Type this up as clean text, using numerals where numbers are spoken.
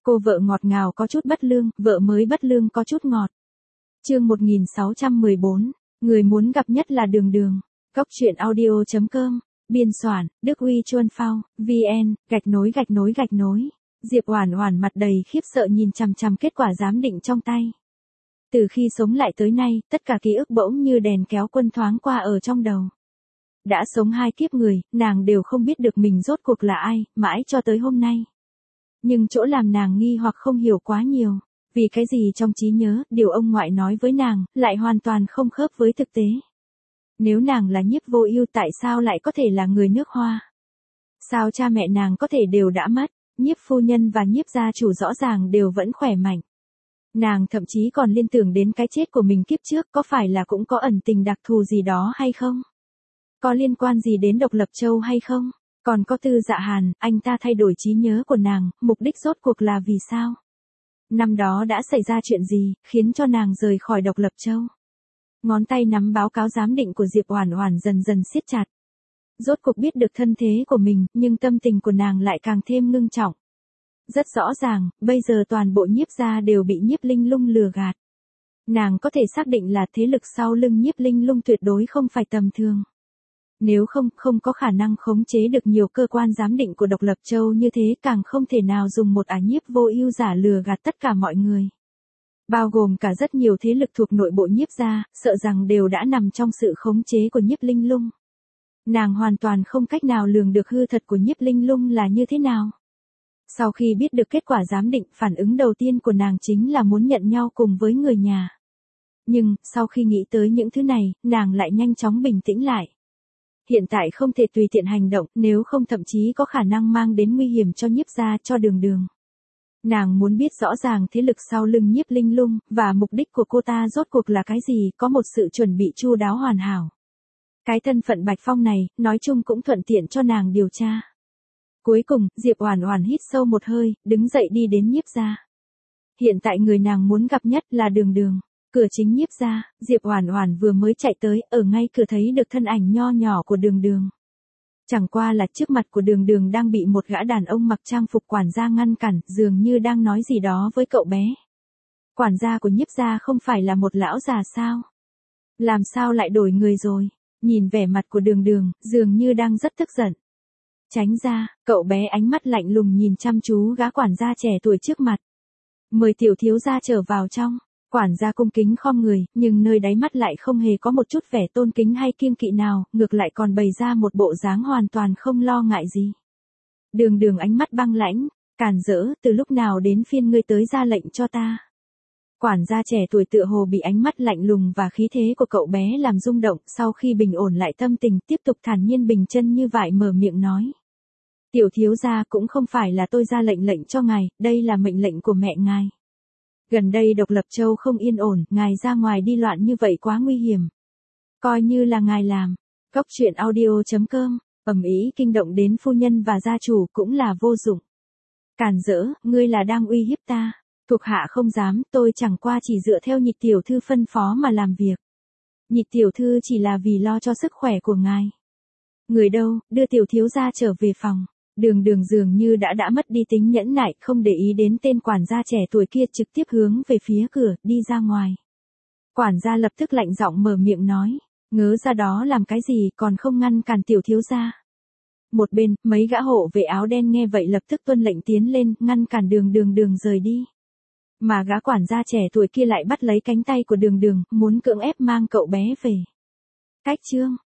Cô vợ ngọt ngào có chút bất lương, vợ mới bất lương có chút ngọt. Chương 1614, người muốn gặp nhất là Đường Đường. Góc truyện audio.com, biên soạn, Đức Uy Chuân Phao, VN, _. Diệp Oản Oản mặt đầy khiếp sợ nhìn chằm chằm kết quả giám định trong tay. Từ khi sống lại tới nay, tất cả ký ức bỗng như đèn kéo quân thoáng qua ở trong đầu. Đã sống 2 kiếp người, nàng đều không biết được mình rốt cuộc là ai, mãi cho tới hôm nay. Nhưng chỗ làm nàng nghi hoặc không hiểu quá nhiều, vì cái gì trong trí nhớ, điều ông ngoại nói với nàng, lại hoàn toàn không khớp với thực tế. Nếu nàng là Nhiếp Vô Ưu tại sao lại có thể là người nước Hoa? Sao cha mẹ nàng có thể đều đã mất, Nhiếp phu nhân và Nhiếp gia chủ rõ ràng đều vẫn khỏe mạnh. Nàng thậm chí còn liên tưởng đến cái chết của mình kiếp trước có phải là cũng có ẩn tình đặc thù gì đó hay không? Có liên quan gì đến Độc Lập Châu hay không? Còn có Tư Dạ Hàn, anh ta thay đổi trí nhớ của nàng, mục đích rốt cuộc là vì sao? Năm đó đã xảy ra chuyện gì, khiến cho nàng rời khỏi Độc Lập Châu? Ngón tay nắm báo cáo giám định của Diệp Oản Oản dần dần siết chặt. Rốt cuộc biết được thân thế của mình, nhưng tâm tình của nàng lại càng thêm ngưng trọng. Rất rõ ràng, bây giờ toàn bộ Nhiếp gia đều bị Nhiếp Linh Lung lừa gạt. Nàng có thể xác định là thế lực sau lưng Nhiếp Linh Lung tuyệt đối không phải tầm thường. Nếu không có khả năng khống chế được nhiều cơ quan giám định của Độc Lập Châu như thế, càng không thể nào dùng một Nhiếp Vô Ưu giả lừa gạt tất cả mọi người. Bao gồm cả rất nhiều thế lực thuộc nội bộ Nhiếp gia, sợ rằng đều đã nằm trong sự khống chế của Nhiếp Linh Lung. Nàng hoàn toàn không cách nào lường được hư thật của Nhiếp Linh Lung là như thế nào. Sau khi biết được kết quả giám định, phản ứng đầu tiên của nàng chính là muốn nhận nhau cùng với người nhà. Nhưng, sau khi nghĩ tới những thứ này, nàng lại nhanh chóng bình tĩnh lại. Hiện tại không thể tùy tiện hành động, nếu không thậm chí có khả năng mang đến nguy hiểm cho Nhiếp gia, cho Đường Đường. Nàng muốn biết rõ ràng thế lực sau lưng Nhiếp Linh Lung, và mục đích của cô ta rốt cuộc là cái gì, có một sự chuẩn bị chu đáo hoàn hảo. Cái thân phận Bạch Phong này, nói chung cũng thuận tiện cho nàng điều tra. Cuối cùng, Diệp Oản Oản hít sâu một hơi, đứng dậy đi đến Nhiếp gia. Hiện tại người nàng muốn gặp nhất là Đường Đường. Cửa chính Nhiếp gia, Diệp Oản Oản vừa mới chạy tới, ở ngay cửa thấy được thân ảnh nho nhỏ của Đường Đường. Chẳng qua là trước mặt của Đường Đường đang bị một gã đàn ông mặc trang phục quản gia ngăn cản, dường như đang nói gì đó với cậu bé. Quản gia của Nhiếp gia không phải là một lão già sao? Làm sao lại đổi người rồi? Nhìn vẻ mặt của Đường Đường, dường như đang rất tức giận. Tránh ra, cậu bé ánh mắt lạnh lùng nhìn chăm chú gã quản gia trẻ tuổi trước mặt. Mời tiểu thiếu gia trở vào trong. Quản gia cung kính khom người, nhưng nơi đáy mắt lại không hề có một chút vẻ tôn kính hay kiêng kỵ nào, ngược lại còn bày ra một bộ dáng hoàn toàn không lo ngại gì. Đường Đường ánh mắt băng lãnh, càn rỡ, từ lúc nào đến phiên ngươi tới ra lệnh cho ta. Quản gia trẻ tuổi tựa hồ bị ánh mắt lạnh lùng và khí thế của cậu bé làm rung động, sau khi bình ổn lại tâm tình, tiếp tục thản nhiên bình chân như vậy mở miệng nói. Tiểu thiếu gia, cũng không phải là tôi ra lệnh cho ngài, đây là mệnh lệnh của mẹ ngài. Gần đây Độc Lập Châu không yên ổn, ngài ra ngoài đi loạn như vậy quá nguy hiểm. Coi như là ngài làm. Góc truyện audio.com, ầm ĩ kinh động đến phu nhân và gia chủ cũng là vô dụng. Càn rỡ, ngươi là đang uy hiếp ta. Thuộc hạ không dám, tôi chẳng qua chỉ dựa theo Nhị tiểu thư phân phó mà làm việc. Nhị tiểu thư chỉ là vì lo cho sức khỏe của ngài. Người đâu, đưa tiểu thiếu gia trở về phòng. Đường Đường dường như đã mất đi tính nhẫn nại, không để ý đến tên quản gia trẻ tuổi kia, trực tiếp hướng về phía cửa, đi ra ngoài. Quản gia lập tức lạnh giọng mở miệng nói, ngớ ra đó làm cái gì, còn không ngăn cản tiểu thiếu gia. Một bên, mấy gã hộ vệ áo đen nghe vậy lập tức tuân lệnh tiến lên, ngăn cản Đường rời đi. Mà gã quản gia trẻ tuổi kia lại bắt lấy cánh tay của Đường, muốn cưỡng ép mang cậu bé về. Cách chương